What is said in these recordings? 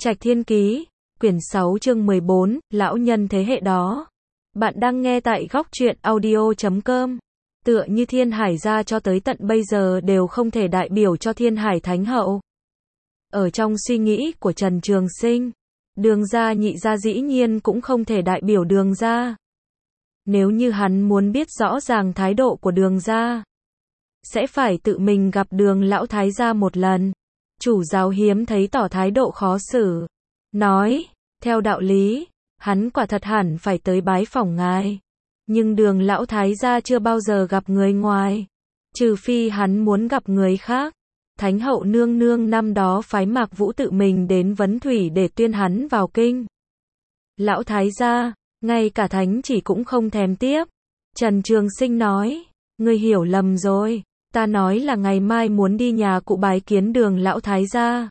Trạch Thiên Ký, quyển 6 chương 14, lão nhân thế hệ đó. Bạn đang nghe tại góc truyện audio.com. Tựa như Thiên Hải gia cho tới tận bây giờ đều không thể đại biểu cho Thiên Hải Thánh Hậu. Ở trong suy nghĩ của Trần Trường Sinh, Đường gia nhị gia dĩ nhiên cũng không thể đại biểu Đường gia. Nếu như hắn muốn biết rõ ràng thái độ của Đường gia, sẽ phải tự mình gặp Đường lão thái gia một lần. Chủ giáo hiếm thấy tỏ thái độ khó xử, nói, theo đạo lý, hắn quả thật hẳn phải tới bái phỏng ngài. Nhưng Đường lão thái gia chưa bao giờ gặp người ngoài, trừ phi hắn muốn gặp người khác. Thánh hậu nương nương năm đó phái Mạc Vũ tự mình đến Vấn Thủy để tuyên hắn vào kinh. Lão thái gia, ngay cả thánh chỉ cũng không thèm tiếp. Trần Trường Sinh nói, ngươi hiểu lầm rồi. Ta nói là ngày mai muốn đi nhà cụ bái kiến Đường lão thái gia.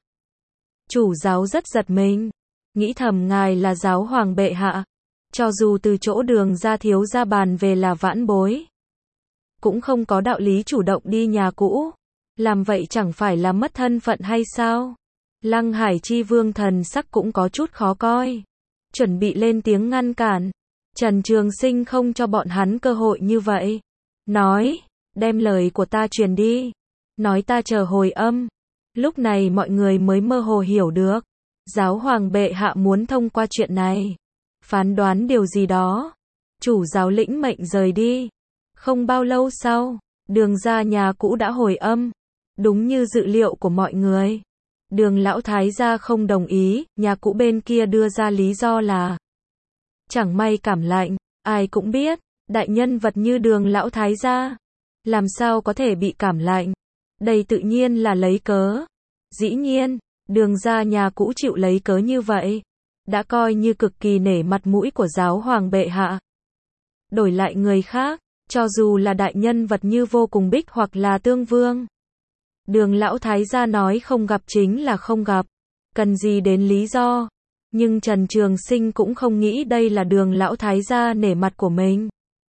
Chủ giáo rất giật mình, nghĩ thầm ngài là giáo hoàng bệ hạ, cho dù từ chỗ Đường gia thiếu gia bàn về là vãn bối, cũng không có đạo lý chủ động đi nhà cũ, làm vậy chẳng phải là mất thân phận hay sao? Lăng Hải Chi Vương thần sắc cũng có chút khó coi, chuẩn bị lên tiếng ngăn cản. Trần Trường Sinh không cho bọn hắn cơ hội như vậy, nói, đem lời của ta truyền đi, nói ta chờ hồi âm. Lúc này mọi người mới mơ hồ hiểu được, giáo hoàng bệ hạ muốn thông qua chuyện này, phán đoán điều gì đó. Chủ giáo lĩnh mệnh rời đi. Không bao lâu sau, Đường gia nhà cũ đã hồi âm, đúng như dự liệu của mọi người. Đường lão thái gia không đồng ý, nhà cũ bên kia đưa ra lý do là chẳng may cảm lạnh. Ai cũng biết, đại nhân vật như Đường lão thái gia làm sao có thể bị cảm lạnh? Đây tự nhiên là lấy cớ. Dĩ nhiên, Đường gia nhà cũ chịu lấy cớ như vậy, đã coi như cực kỳ nể mặt mũi của giáo hoàng bệ hạ. Đổi lại người khác, cho dù là đại nhân vật như Vô Cùng Bích hoặc là Tương Vương, Đường lão thái gia nói không gặp chính là không gặp, cần gì đến lý do. Nhưng Trần Trường Sinh cũng không nghĩ đây là Đường lão thái gia nể mặt của mình.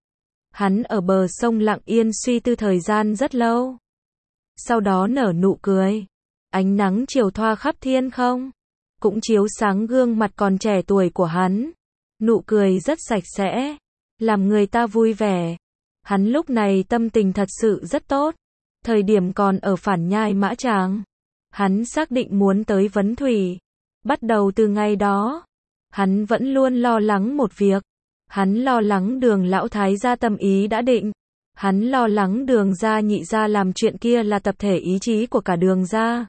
Hắn ở bờ sông lặng yên suy tư thời gian rất lâu, sau đó nở nụ cười. Ánh nắng chiều thoa khắp thiên không, cũng chiếu sáng gương mặt còn trẻ tuổi của hắn. Nụ cười rất sạch sẽ, làm người ta vui vẻ. Hắn lúc này tâm tình thật sự rất tốt. Thời điểm còn ở Phản Nhai Mã Tràng, hắn xác định muốn tới Vấn Thủy. Bắt đầu từ ngày đó, hắn vẫn luôn lo lắng một việc. Hắn lo lắng Đường lão thái gia tâm ý đã định. Hắn lo lắng Đường gia nhị gia làm chuyện kia là tập thể ý chí của cả Đường gia.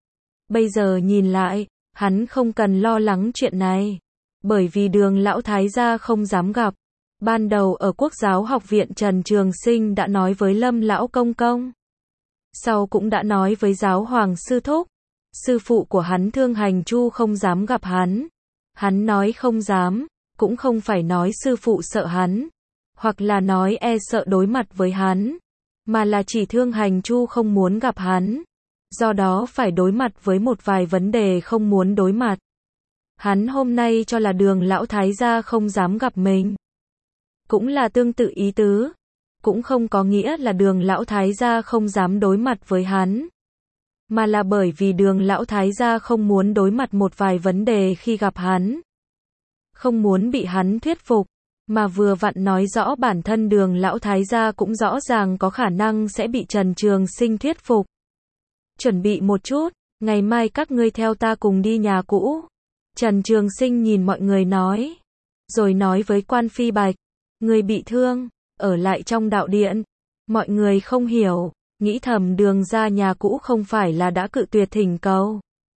Bây giờ nhìn lại, hắn không cần lo lắng chuyện này, bởi vì Đường lão thái gia không dám gặp. Ban đầu ở Quốc giáo học viện Trần Trường Sinh đã nói với Lâm lão công công, sau cũng đã nói với giáo hoàng sư thúc. Sư phụ của hắn Thương Hành Chu không dám gặp hắn. Hắn nói không dám, cũng không phải nói sư phụ sợ hắn, hoặc là nói e sợ đối mặt với hắn, mà là chỉ Thương Hành Chu không muốn gặp hắn, do đó phải đối mặt với một vài vấn đề không muốn đối mặt. Hắn hôm nay cho là Đường lão thái gia không dám gặp mình, cũng là tương tự ý tứ, cũng không có nghĩa là Đường lão thái gia không dám đối mặt với hắn, mà là bởi vì Đường lão thái gia không muốn đối mặt một vài vấn đề khi gặp hắn, không muốn bị hắn thuyết phục, mà vừa vặn nói rõ bản thân Đường lão thái gia cũng rõ ràng có khả năng sẽ bị Trần Trường Sinh thuyết phục. Chuẩn bị một chút, ngày mai các ngươi theo ta cùng đi nhà cũ. Trần Trường Sinh nhìn mọi người nói, rồi nói với Quan Phi Bạch, người bị thương, ở lại trong đạo điện. Mọi người không hiểu, nghĩ thầm Đường gia nhà cũ không phải là đã cự tuyệt thỉnh cầu.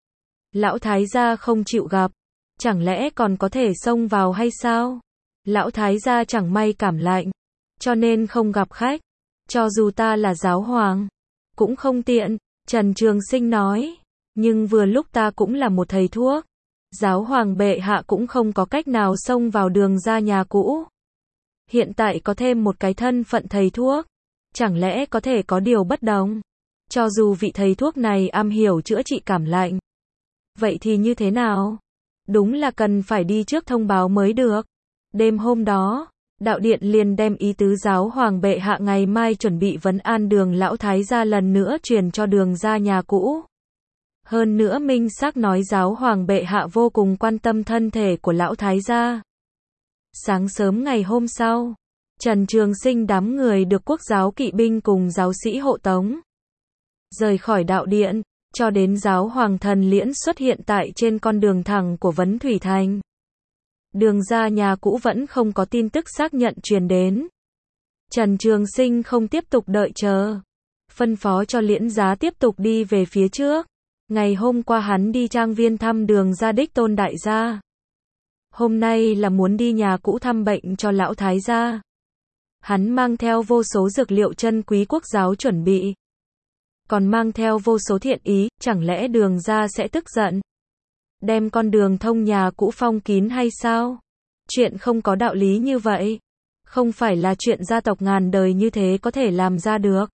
Lão thái gia không chịu gặp, chẳng lẽ còn có thể xông vào hay sao? Lão thái gia chẳng may cảm lạnh, cho nên không gặp khách. Cho dù ta là giáo hoàng, cũng không tiện. Trần Trường Sinh nói, nhưng vừa lúc ta cũng là một thầy thuốc. Giáo hoàng bệ hạ cũng không có cách nào xông vào Đường gia nhà cũ. Hiện tại có thêm một cái thân phận thầy thuốc, chẳng lẽ có thể có điều bất đồng? Cho dù vị thầy thuốc này am hiểu chữa trị cảm lạnh, vậy thì như thế nào? Đúng là cần phải đi trước thông báo mới được. Đêm hôm đó, đạo điện liền đem ý tứ giáo hoàng bệ hạ ngày mai chuẩn bị vấn an Đường lão thái gia lần nữa truyền cho Đường gia nhà cũ. Hơn nữa minh xác nói giáo hoàng bệ hạ vô cùng quan tâm thân thể của lão thái gia. Sáng sớm ngày hôm sau, Trần Trường Sinh đám người được quốc giáo kỵ binh cùng giáo sĩ hộ tống rời khỏi đạo điện, cho đến giáo hoàng thần liễn xuất hiện tại trên con đường thẳng của Vấn Thủy Thành. Đường ra nhà cũ vẫn không có tin tức xác nhận truyền đến. Trần Trường Sinh không tiếp tục đợi chờ, phân phó cho Liễn Giá tiếp tục đi về phía trước. Ngày hôm qua hắn đi trang viên thăm Đường gia đích tôn đại gia. Hôm nay là muốn đi nhà cũ thăm bệnh cho lão thái gia. Hắn mang theo vô số dược liệu chân quý quốc giáo chuẩn bị, còn mang theo vô số thiện ý, chẳng lẽ Đường gia sẽ tức giận, đem con đường thông nhà cũ phong kín hay sao? Chuyện không có đạo lý như vậy. Không phải là chuyện gia tộc ngàn đời như thế có thể làm ra được.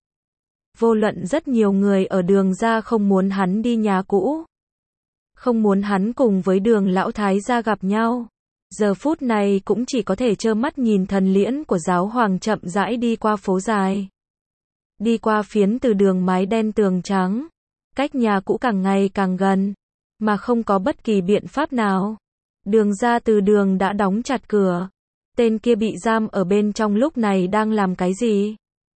Vô luận rất nhiều người ở Đường gia không muốn hắn đi nhà cũ, không muốn hắn cùng với Đường lão thái gia gặp nhau. Giờ phút này cũng chỉ có thể trơ mắt nhìn thần liễn của giáo hoàng chậm rãi đi qua phố dài, đi qua phiến từ đường mái đen tường trắng, cách nhà cũ càng ngày càng gần, mà không có bất kỳ biện pháp nào. Đường ra từ đường đã đóng chặt cửa. Tên kia bị giam ở bên trong lúc này đang làm cái gì?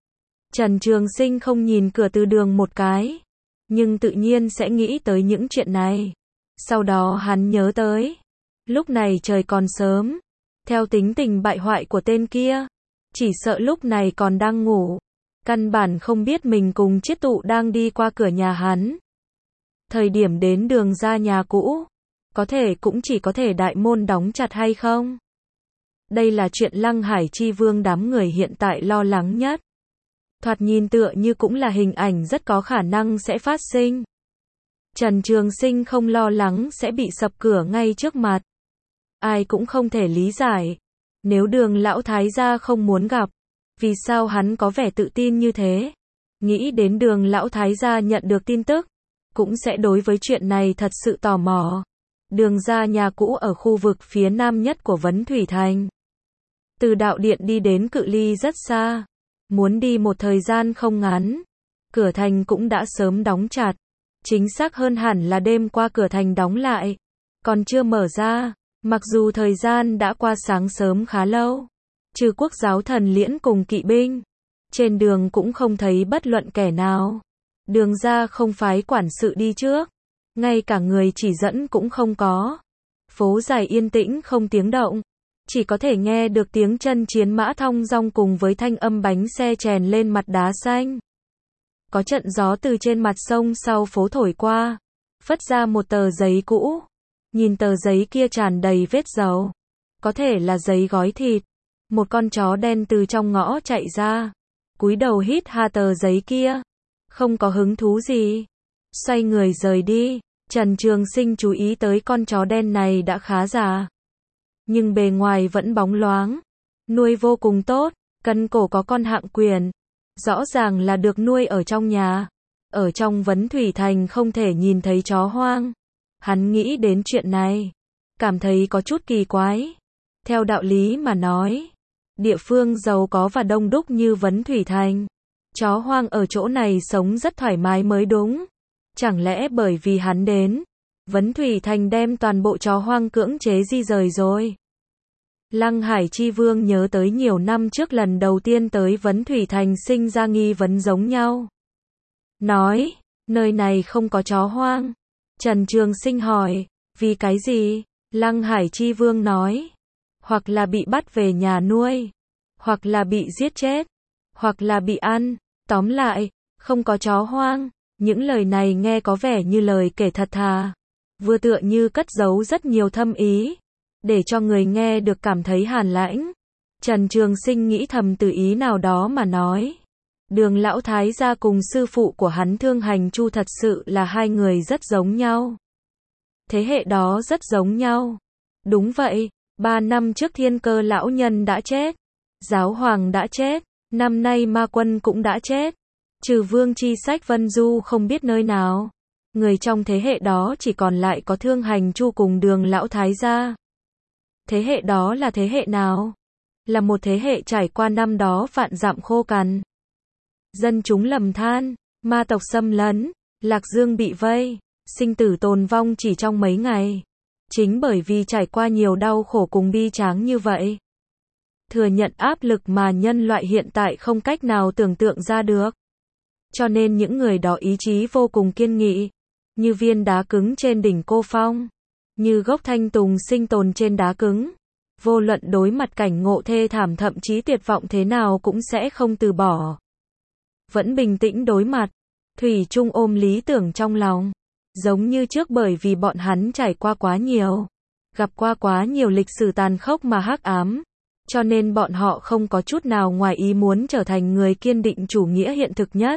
Trần Trường Sinh không nhìn cửa từ đường một cái, nhưng tự nhiên sẽ nghĩ tới những chuyện này. Sau đó hắn nhớ tới, lúc này trời còn sớm, theo tính tình bại hoại của tên kia, chỉ sợ lúc này còn đang ngủ, căn bản không biết mình cùng Chiết Tụ đang đi qua cửa nhà hắn. Thời điểm đến Đường ra nhà cũ, có thể cũng chỉ có thể đại môn đóng chặt hay không? Đây là chuyện Lăng Hải Chi Vương đám người hiện tại lo lắng nhất. Thoạt nhìn tựa như cũng là hình ảnh rất có khả năng sẽ phát sinh. Trần Trường Sinh không lo lắng sẽ bị sập cửa ngay trước mặt. Ai cũng không thể lý giải, nếu Đường lão thái gia không muốn gặp, vì sao hắn có vẻ tự tin như thế? Nghĩ đến Đường lão thái gia nhận được tin tức, cũng sẽ đối với chuyện này thật sự tò mò. Đường ra nhà cũ ở khu vực phía nam nhất của Vấn Thủy Thành. Từ đạo điện đi đến cự ly rất xa, muốn đi một thời gian không ngắn. Cửa thành cũng đã sớm đóng chặt, chính xác hơn hẳn là đêm qua cửa thành đóng lại, còn chưa mở ra. Mặc dù thời gian đã qua sáng sớm khá lâu, trừ quốc giáo thần liễn cùng kỵ binh, trên đường cũng không thấy bất luận kẻ nào. Đường ra không phái quản sự đi trước, ngay cả người chỉ dẫn cũng không có. Phố dài yên tĩnh không tiếng động, chỉ có thể nghe được tiếng chân chiến mã thong dong cùng với thanh âm bánh xe chèn lên mặt đá xanh. Có trận gió từ trên mặt sông sau phố thổi qua, phất ra một tờ giấy cũ. Nhìn tờ giấy kia tràn đầy vết dầu, có thể là giấy gói thịt. Một con chó đen từ trong ngõ chạy ra, cúi đầu hít hà tờ giấy kia, không có hứng thú gì, xoay người rời đi. Trần Trường Sinh chú ý tới con chó đen này đã khá già, nhưng bề ngoài vẫn bóng loáng, nuôi vô cùng tốt, cân cổ có con hạng quyền, rõ ràng là được nuôi ở trong nhà. Ở trong Vấn Thủy Thành không thể nhìn thấy chó hoang. Hắn nghĩ đến chuyện này, cảm thấy có chút kỳ quái. Theo đạo lý mà nói, địa phương giàu có và đông đúc như Vấn Thủy Thành, chó hoang ở chỗ này sống rất thoải mái mới đúng. Chẳng lẽ bởi vì hắn đến, Vấn Thủy Thành đem toàn bộ chó hoang cưỡng chế di rời rồi? Lăng Hải Chi Vương nhớ tới nhiều năm trước lần đầu tiên tới Vấn Thủy Thành sinh ra nghi vấn giống nhau. Nói, nơi này không có chó hoang. Trần Trường Sinh hỏi, vì cái gì? Lăng Hải Chi Vương nói, hoặc là bị bắt về nhà nuôi, hoặc là bị giết chết, hoặc là bị ăn. Tóm lại, không có chó hoang. Những lời này nghe có vẻ như lời kể thật thà, vừa tựa như cất giấu rất nhiều thâm ý, để cho người nghe được cảm thấy hàn lãnh. Trần Trường Sinh nghĩ thầm từ ý nào đó mà nói, Đường lão thái gia cùng sư phụ của hắn Thương Hành Chu thật sự là hai người rất giống nhau. Thế hệ đó rất giống nhau. Đúng vậy, 3 năm trước Thiên Cơ lão nhân đã chết, giáo hoàng đã chết, năm nay ma quân cũng đã chết. Trừ Vương Chi Sách Vân Du không biết nơi nào. Người trong thế hệ đó chỉ còn lại có Thương Hành Chu cùng Đường lão thái gia. Thế hệ đó là thế hệ nào? Là một thế hệ trải qua năm đó vạn dặm khô cằn, dân chúng lầm than, ma tộc xâm lấn, Lạc Dương bị vây, sinh tử tồn vong chỉ trong mấy ngày. Chính bởi vì trải qua nhiều đau khổ cùng bi tráng như vậy, thừa nhận áp lực mà nhân loại hiện tại không cách nào tưởng tượng ra được. Cho nên những người đó ý chí vô cùng kiên nghị, như viên đá cứng trên đỉnh cô phong, như gốc thanh tùng sinh tồn trên đá cứng. Vô luận đối mặt cảnh ngộ thê thảm thậm chí tuyệt vọng thế nào cũng sẽ không từ bỏ. Vẫn bình tĩnh đối mặt, thủy chung ôm lý tưởng trong lòng. Giống như trước, bởi vì bọn hắn trải qua quá nhiều, gặp qua quá nhiều lịch sử tàn khốc mà hắc ám, cho nên bọn họ không có chút nào ngoài ý muốn trở thành người kiên định chủ nghĩa hiện thực nhất,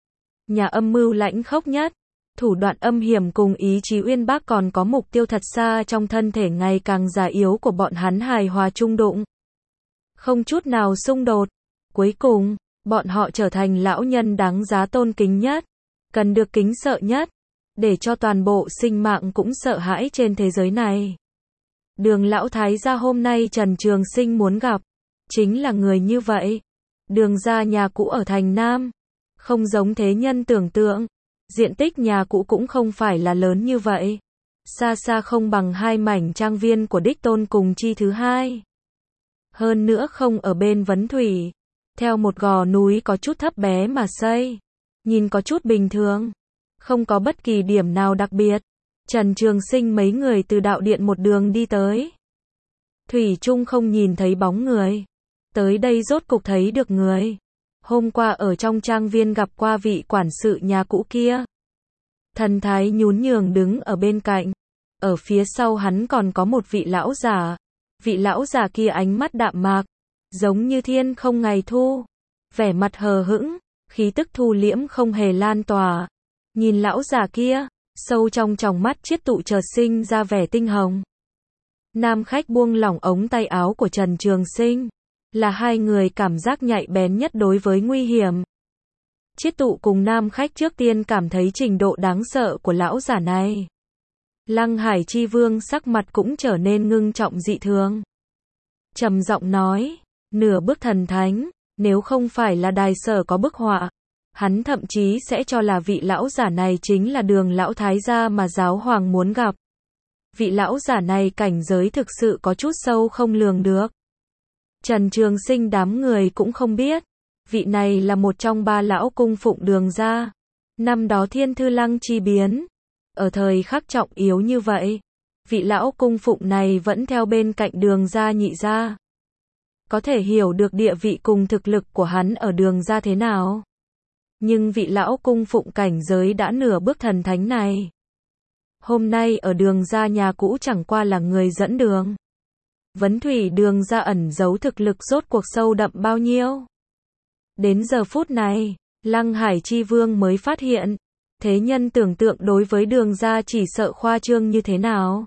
nhà âm mưu lãnh khốc nhất, thủ đoạn âm hiểm cùng ý chí uyên bác còn có mục tiêu thật xa trong thân thể ngày càng già yếu của bọn hắn hài hòa chung đụng, không chút nào xung đột. Cuối cùng, bọn họ trở thành lão nhân đáng giá tôn kính nhất, cần được kính sợ nhất, để cho toàn bộ sinh mạng cũng sợ hãi trên thế giới này. Đường lão thái gia hôm nay Trần Trường Sinh muốn gặp, chính là người như vậy. Đường gia nhà cũ ở thành Nam, không giống thế nhân tưởng tượng, diện tích nhà cũ cũng không phải là lớn như vậy, xa xa không bằng hai mảnh trang viên của đích tôn cùng chi thứ hai. Hơn nữa không ở bên vấn thủy, theo một gò núi có chút thấp bé mà xây, nhìn có chút bình thường, không có bất kỳ điểm nào đặc biệt. Trần Trường Sinh mấy người từ đạo điện một đường đi tới, thủy chung không nhìn thấy bóng người. Tới đây rốt cục thấy được người. Hôm qua ở trong trang viên gặp qua vị quản sự nhà cũ kia. Thần thái nhún nhường đứng ở bên cạnh. Ở phía sau hắn còn có một vị lão giả. Vị lão giả kia ánh mắt đạm mạc, giống như thiên không ngày thu, vẻ mặt hờ hững, khí tức thu liễm không hề lan tỏa. Nhìn lão giả kia, sâu trong tròng mắt chiết tụ chợt sinh ra vẻ tinh hồng. Nam khách buông lỏng ống tay áo của Trần Trường Sinh, là hai người cảm giác nhạy bén nhất đối với nguy hiểm. Chiết tụ cùng nam khách trước tiên cảm thấy trình độ đáng sợ của lão giả này. Lăng Hải Chi Vương sắc mặt cũng trở nên ngưng trọng dị thường. Trầm giọng nói, nửa bước thần thánh, nếu không phải là đài sở có bức họa, hắn thậm chí sẽ cho là vị lão giả này chính là Đường lão thái gia mà giáo hoàng muốn gặp. Vị lão giả này cảnh giới thực sự có chút sâu không lường được. Trần Trường Sinh đám người cũng không biết, vị này là một trong ba lão cung phụng Đường gia. Năm đó Thiên Thư Lăng chi biến, ở thời khắc trọng yếu như vậy, vị lão cung phụng này vẫn theo bên cạnh Đường gia nhị gia. Có thể hiểu được địa vị cùng thực lực của hắn ở Đường gia thế nào. Nhưng vị lão cung phụng cảnh giới đã nửa bước thần thánh này, hôm nay ở Đường gia nhà cũ chẳng qua là người dẫn đường. Vấn thủy Đường gia ẩn giấu thực lực rốt cuộc sâu đậm bao nhiêu. Đến giờ phút này, Lăng Hải Chi Vương mới phát hiện, thế nhân tưởng tượng đối với Đường gia chỉ sợ khoa trương như thế nào.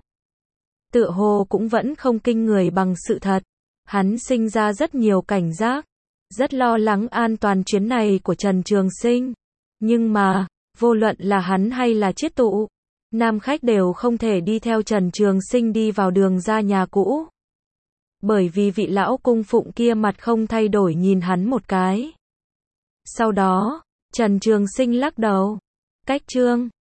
Tựa hồ cũng vẫn không kinh người bằng sự thật. Hắn sinh ra rất nhiều cảnh giác, rất lo lắng an toàn chuyến này của Trần Trường Sinh. Nhưng mà, vô luận là hắn hay là chiết tụ, nam khách đều không thể đi theo Trần Trường Sinh đi vào Đường gia nhà cũ. Bởi vì vị lão cung phụng kia mặt không thay đổi nhìn hắn một cái. Sau đó, Trần Trường Sinh lắc đầu. Cách chương